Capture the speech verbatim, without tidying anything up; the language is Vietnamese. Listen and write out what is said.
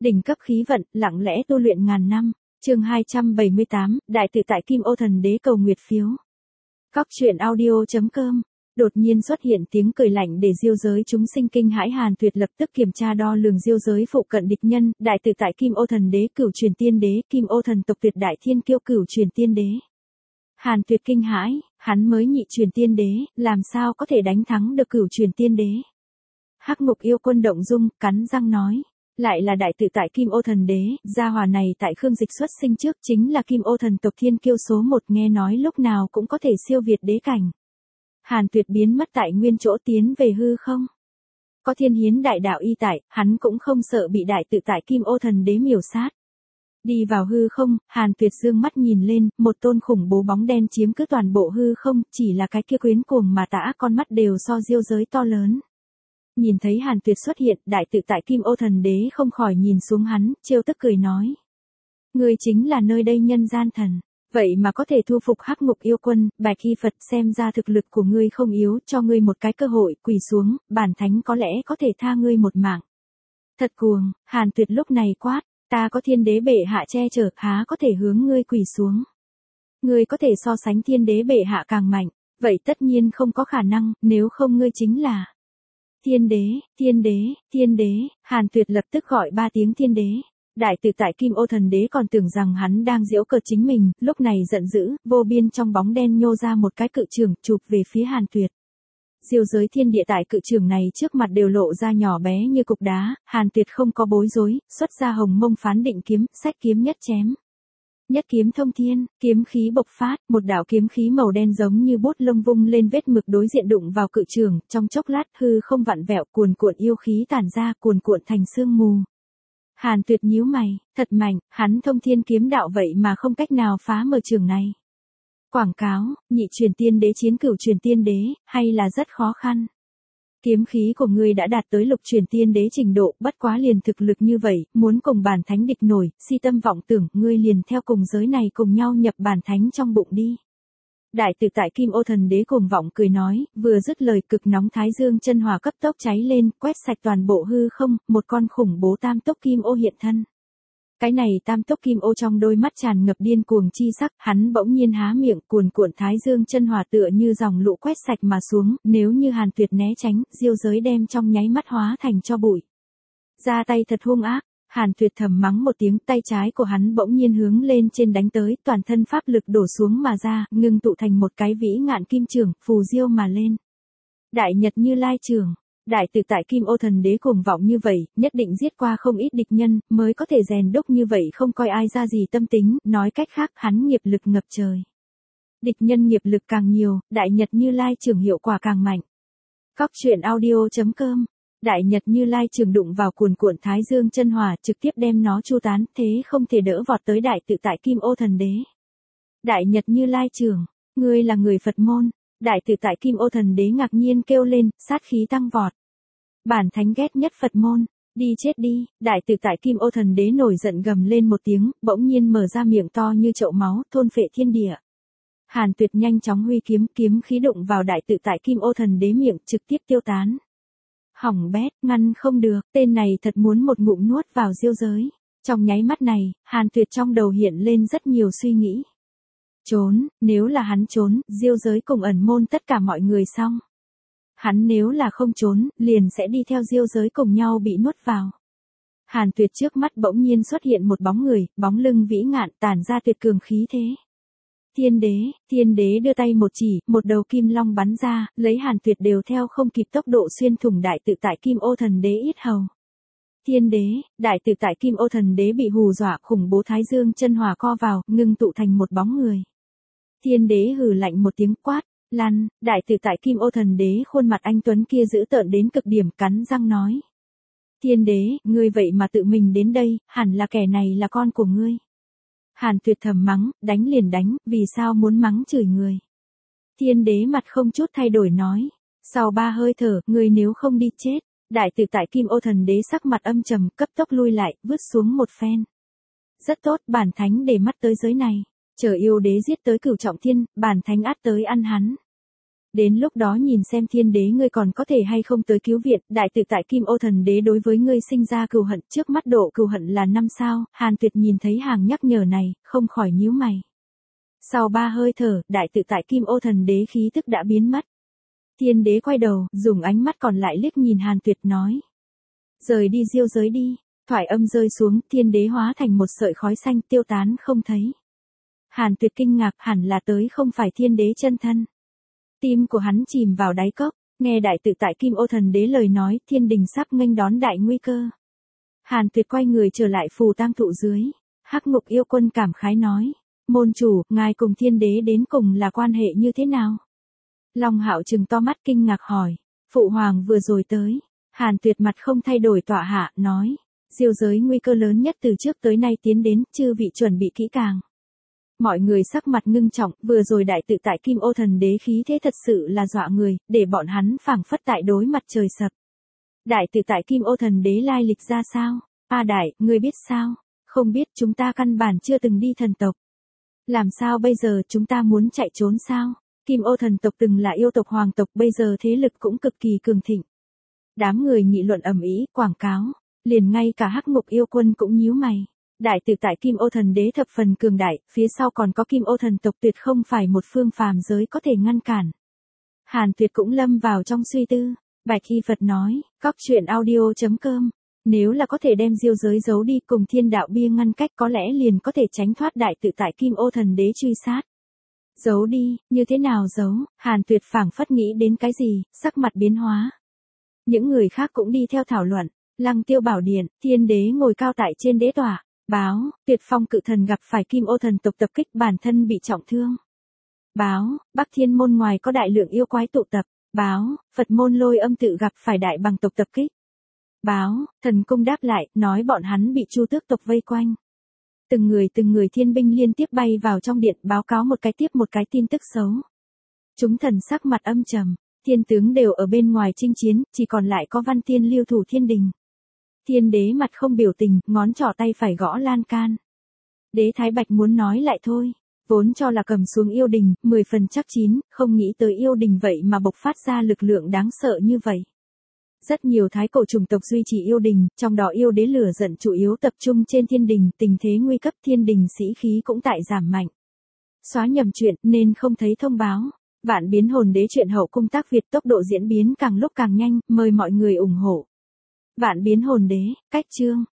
Đỉnh cấp khí vận, lặng lẽ tu luyện ngàn năm. Chương hai trăm bảy mươi tám, Đại tự tại Kim Ô Thần Đế cầu nguyệt phiếu. Cóc truyện audio chấm com. Đột nhiên xuất hiện tiếng cười lạnh để diêu giới chúng sinh kinh hãi. Hàn Tuyệt lập tức kiểm tra đo lường diêu giới phụ cận địch nhân. Đại tự tại Kim Ô Thần Đế, Cửu Truyền Tiên Đế, Kim Ô Thần tộc tuyệt đại thiên kiêu Cửu Truyền Tiên Đế. Hàn Tuyệt kinh hãi, hắn mới nhị truyền tiên đế, làm sao có thể đánh thắng được Cửu Truyền Tiên Đế? Hắc Ngục Yêu Quân động dung, cắn răng nói, lại là đại tự tại Kim Ô Thần Đế, gia hỏa này tại Khương Dịch xuất sinh trước chính là Kim Ô Thần tộc thiên kiêu số một, nghe nói lúc nào cũng có thể siêu việt đế cảnh. Hàn Tuyệt biến mất tại nguyên chỗ tiến về hư không. Có thiên hiến đại đạo y tại, hắn cũng không sợ bị đại tự tại Kim Ô Thần Đế miểu sát. Đi vào hư không, Hàn Tuyệt dương mắt nhìn lên, một tôn khủng bố bóng đen chiếm cứ toàn bộ hư không, chỉ là cái kia quyến cuồng mà tả con mắt đều so diêu giới to lớn. Nhìn thấy Hàn Tuyệt xuất hiện, đại tự tại Kim Ô Thần Đế không khỏi nhìn xuống hắn, trêu tức cười nói. Ngươi chính là nơi đây nhân gian thần, vậy mà có thể thu phục Hắc Ngục Yêu Quân, Bạch Y Phật, xem ra thực lực của ngươi không yếu, cho ngươi một cái cơ hội, quỳ xuống, bản thánh có lẽ có thể tha ngươi một mạng. Thật cuồng, Hàn Tuyệt lúc này quát, ta có thiên đế bệ hạ che chở, há có thể hướng ngươi quỳ xuống. Ngươi có thể so sánh thiên đế bệ hạ càng mạnh, vậy tất nhiên không có khả năng, nếu không ngươi chính là Thiên đế, thiên đế, thiên đế. Hàn Tuyệt lập tức gọi ba tiếng thiên đế. Đại tự tại Kim Ô Thần Đế còn tưởng rằng hắn đang giễu cợt chính mình, lúc này giận dữ, vô biên trong bóng đen nhô ra một cái cự trường, chụp về phía Hàn Tuyệt. Diêu giới thiên địa tại cự trường này trước mặt đều lộ ra nhỏ bé như cục đá, Hàn Tuyệt không có bối rối, xuất ra Hồng Mông Phán Định kiếm, sách kiếm nhất chém. Nhất kiếm thông thiên, kiếm khí bộc phát, một đạo kiếm khí màu đen giống như bút lông vung lên vết mực đối diện đụng vào cự trường, trong chốc lát hư không vặn vẹo, cuồn cuộn yêu khí tản ra, cuồn cuộn thành sương mù. Hàn Tuyệt nhíu mày, thật mạnh, hắn thông thiên kiếm đạo vậy mà không cách nào phá mở trường này. Quảng cáo, nhị truyền tiên đế chiến Cửu Truyền Tiên Đế, hay là rất khó khăn. Kiếm khí của ngươi đã đạt tới lục truyền tiên đế trình độ, bất quá liền thực lực như vậy, muốn cùng bản thánh địch nổi, si tâm vọng tưởng, ngươi liền theo cùng giới này cùng nhau nhập bản thánh trong bụng đi. Đại tự tại Kim Ô Thần Đế cuồng vọng cười nói, vừa dứt lời cực nóng thái dương chân hỏa cấp tốc cháy lên, quét sạch toàn bộ hư không, một con khủng bố tam tốc kim ô hiện thân. Cái này tam tốc kim ô trong đôi mắt tràn ngập điên cuồng chi sắc, hắn bỗng nhiên há miệng, cuồn cuộn thái dương chân hỏa tựa như dòng lũ quét sạch mà xuống, nếu như Hàn Tuyệt né tránh, diêu giới đem trong nháy mắt hóa thành cho bụi. Ra tay thật hung ác, Hàn Tuyệt thầm mắng một tiếng, tay trái của hắn bỗng nhiên hướng lên trên đánh tới, toàn thân pháp lực đổ xuống mà ra, ngưng tụ thành một cái vĩ ngạn kim trường, phù diêu mà lên. Đại Nhật Như Lai trường. Đại tự tại Kim Ô Thần Đế cuồng vọng như vậy, nhất định giết qua không ít địch nhân, mới có thể rèn đúc như vậy không coi ai ra gì tâm tính, nói cách khác hắn nghiệp lực ngập trời. Địch nhân nghiệp lực càng nhiều, Đại Nhật Như Lai trường hiệu quả càng mạnh. Cóc truyện audio chấm com. Đại Nhật Như Lai trường đụng vào cuồn cuộn thái dương chân hỏa, trực tiếp đem nó chu tán, thế không thể đỡ vọt tới Đại tự tại Kim Ô Thần Đế. Đại Nhật Như Lai trường, ngươi là người Phật môn. Đại tự tại Kim Ô Thần Đế ngạc nhiên kêu lên, sát khí tăng vọt. Bản thánh ghét nhất Phật môn, đi chết đi. Đại tự tại Kim Ô Thần Đế nổi giận gầm lên một tiếng, bỗng nhiên mở ra miệng to như chậu máu, thôn phệ thiên địa. Hàn Tuyệt nhanh chóng huy kiếm, kiếm khí đụng vào đại tự tại Kim Ô Thần Đế miệng, trực tiếp tiêu tán. Hỏng bét, ngăn không được, tên này thật muốn một ngụm nuốt vào diêu giới. Trong nháy mắt này, Hàn Tuyệt trong đầu hiện lên rất nhiều suy nghĩ. Trốn, nếu là hắn trốn, diêu giới cùng ẩn môn tất cả mọi người xong. Hắn nếu là không trốn, liền sẽ đi theo diêu giới cùng nhau bị nuốt vào. Hàn Tuyệt trước mắt bỗng nhiên xuất hiện một bóng người, bóng lưng vĩ ngạn tản ra tuyệt cường khí thế. Thiên đế, thiên đế đưa tay một chỉ, một đầu kim long bắn ra, lấy Hàn Tuyệt đều theo không kịp tốc độ xuyên thủng đại tự tại Kim Ô Thần Đế yết hầu. Thiên đế, đại tự tại Kim Ô Thần Đế bị hù dọa, khủng bố thái dương chân hỏa co vào, ngưng tụ thành một bóng người. Thiên đế hừ lạnh một tiếng quát, lăn, đại tự tại Kim Ô Thần Đế khuôn mặt anh tuấn kia dữ tợn đến cực điểm, cắn răng nói. Thiên đế, ngươi vậy mà tự mình đến đây, hẳn là kẻ này là con của ngươi. Hàn Tuyệt thầm mắng, đánh liền đánh, vì sao muốn mắng chửi người. Thiên đế mặt không chút thay đổi nói, sau ba hơi thở, ngươi nếu không đi chết. Đại tự tại Kim Ô Thần Đế sắc mặt âm trầm, cấp tốc lui lại, vứt xuống một phen. Rất tốt, bản thánh để mắt tới giới này. Chờ yêu đế giết tới cửu trọng thiên, bản thánh ắt tới ăn hắn. Đến lúc đó nhìn xem thiên đế ngươi còn có thể hay không tới cứu viện, đại tự tại Kim Ô Thần Đế đối với ngươi sinh ra cừu hận, trước mắt độ cừu hận là năm sao, Hàn Tuyệt nhìn thấy hàng nhắc nhở này, không khỏi nhíu mày. Sau ba hơi thở, đại tự tại Kim Ô Thần Đế khí tức đã biến mất. Thiên đế quay đầu, dùng ánh mắt còn lại liếc nhìn Hàn Tuyệt nói. Rời đi diêu giới đi, thoại âm rơi xuống, thiên đế hóa thành một sợi khói xanh tiêu tán không thấy. Hàn Tuyệt kinh ngạc, hẳn là tới không phải thiên đế chân thân. Tim của hắn chìm vào đáy cốc, nghe đại tự tại Kim Ô Thần Đế lời nói, thiên đình sắp nghênh đón đại nguy cơ. Hàn Tuyệt quay người trở lại phù tang thụ dưới, Hắc Ngục Yêu Quân cảm khái nói, môn chủ, ngài cùng thiên đế đến cùng là quan hệ như thế nào? Long Hạo trừng to mắt kinh ngạc hỏi, phụ hoàng vừa rồi tới. Hàn Tuyệt mặt không thay đổi tọa hạ, nói, diêu giới nguy cơ lớn nhất từ trước tới nay tiến đến, chư vị chuẩn bị kỹ càng. Mọi người sắc mặt ngưng trọng, vừa rồi đại tự tại Kim Ô Thần Đế khí thế thật sự là dọa người, để bọn hắn phảng phất tại đối mặt trời sập. Đại tự tại Kim Ô Thần Đế lai lịch ra sao? A đại, ngươi biết sao? Không biết, chúng ta căn bản chưa từng đi thần tộc. Làm sao bây giờ, chúng ta muốn chạy trốn sao? Kim Ô thần tộc từng là yêu tộc hoàng tộc, bây giờ thế lực cũng cực kỳ cường thịnh. Đám người nghị luận ầm ĩ, quảng cáo, liền ngay cả Hắc Ngục Yêu Quân cũng nhíu mày. Đại tự tại Kim Ô Thần Đế thập phần cường đại, phía sau còn có Kim Ô thần tộc, tuyệt không phải một phương phàm giới có thể ngăn cản. Hàn Tuyệt cũng lâm vào trong suy tư. Bạch Y Phật nói, cóc truyện audio chấm com, nếu là có thể đem diêu giới giấu đi cùng thiên đạo bia ngăn cách, có lẽ liền có thể tránh thoát đại tự tại Kim Ô Thần Đế truy sát. Giấu đi, như thế nào giấu? Hàn Tuyệt phảng phất nghĩ đến cái gì, sắc mặt biến hóa. Những người khác cũng đi theo thảo luận. Lăng Tiêu Bảo Điện, thiên đế ngồi cao tại trên đế tòa. Báo, Tuyệt Phong cự thần gặp phải Kim Ô thần tộc tập kích, bản thân bị trọng thương. Báo, Bắc Thiên môn ngoài có đại lượng yêu quái tụ tập. Báo, Phật môn Lôi Âm tự gặp phải đại bằng tộc tập kích. Báo, thần cung đáp lại, nói bọn hắn bị Chu Tước tộc vây quanh. Từng người từng người thiên binh liên tiếp bay vào trong điện, báo cáo một cái tiếp một cái tin tức xấu. Chúng thần sắc mặt âm trầm, thiên tướng đều ở bên ngoài chinh chiến, chỉ còn lại có Văn Tiên lưu thủ thiên đình. Thiên đế mặt không biểu tình, ngón trỏ tay phải gõ lan can. Đế Thái Bạch muốn nói lại thôi, vốn cho là cầm xuống yêu đình, mười phần chắc chín, không nghĩ tới yêu đình vậy mà bộc phát ra lực lượng đáng sợ như vậy. Rất nhiều thái cổ chủng tộc duy trì yêu đình, trong đó yêu đế lửa giận chủ yếu tập trung trên thiên đình, tình thế nguy cấp, thiên đình sĩ khí cũng tại giảm mạnh. Xóa nhầm chuyện nên không thấy thông báo. Vạn Biến Hồn Đế truyện hậu cung tác Việt, tốc độ diễn biến càng lúc càng nhanh, mời mọi người ủng hộ. Vạn Biến Hồn Đế, cách chương.